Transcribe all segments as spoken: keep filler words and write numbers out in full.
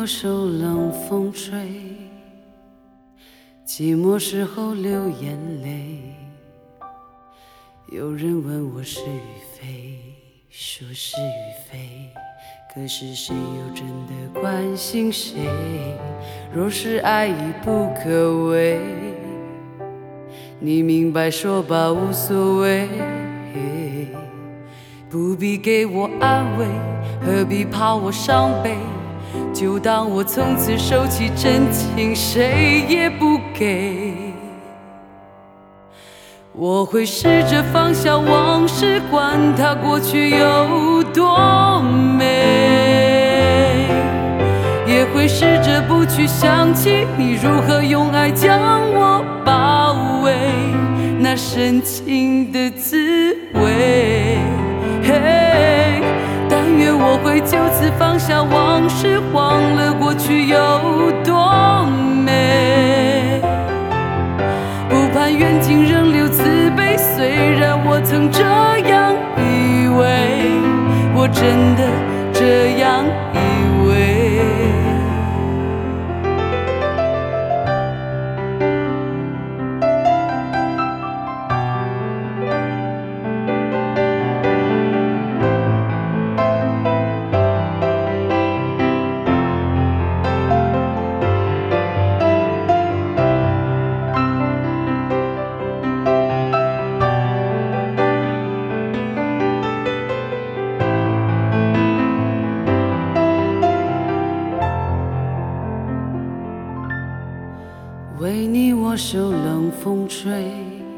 我受冷风吹，寂寞时候流眼泪。有人问我是与非，说是与非，可是谁又真的关心谁？若是爱已不可为，你明白说吧，无所谓。不必给我安慰，何必怕我伤悲？就当我从此收起真情，谁也不给。我会试着放下往事，管它过去有多美，也会试着不去想起你如何用爱将我包围，那深情的滋味。但愿我会就此放下往事，忘了过去有多美，不盼缘尽仍留慈悲。虽然我曾这样以为，我真的这样以为。为你我受冷风吹，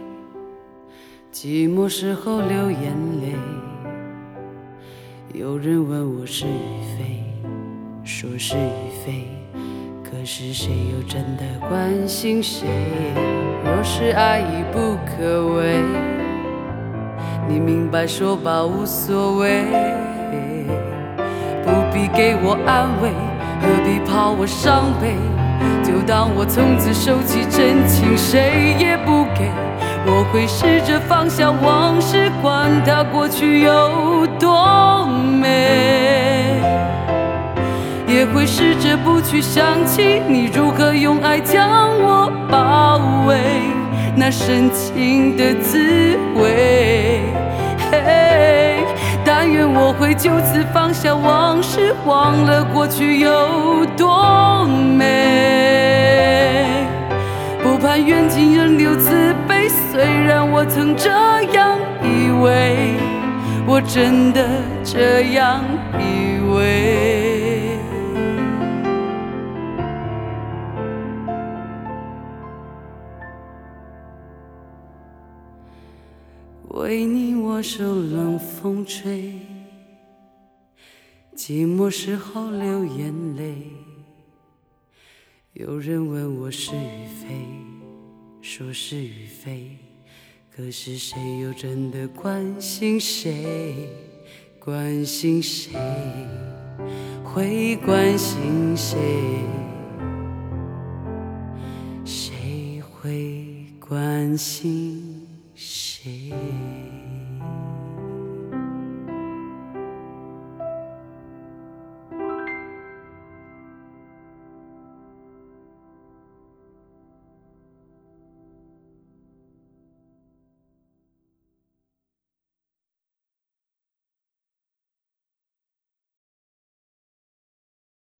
寂寞时候流眼泪。有人问我是与非，说是与非，可是谁又真的关心谁？若是爱已不可为，你明白说吧，无所谓。不必给我安慰，何必怕我伤悲？就当我从此收起真情，谁也不给。我会试着放下往事，管它过去有多美，也会试着不去想起你如何用爱将我包围，那深情的滋味。但愿我会就此放下往事，忘了过去有多美，不盼缘尽仍留慈悲。虽然我曾这样以为，我真的这样以为。为你我受冷风吹，寂寞时候流眼泪。有人问我是与非，说是与非，可是谁又真的关心谁？关心谁？会关心谁？谁会关心谁？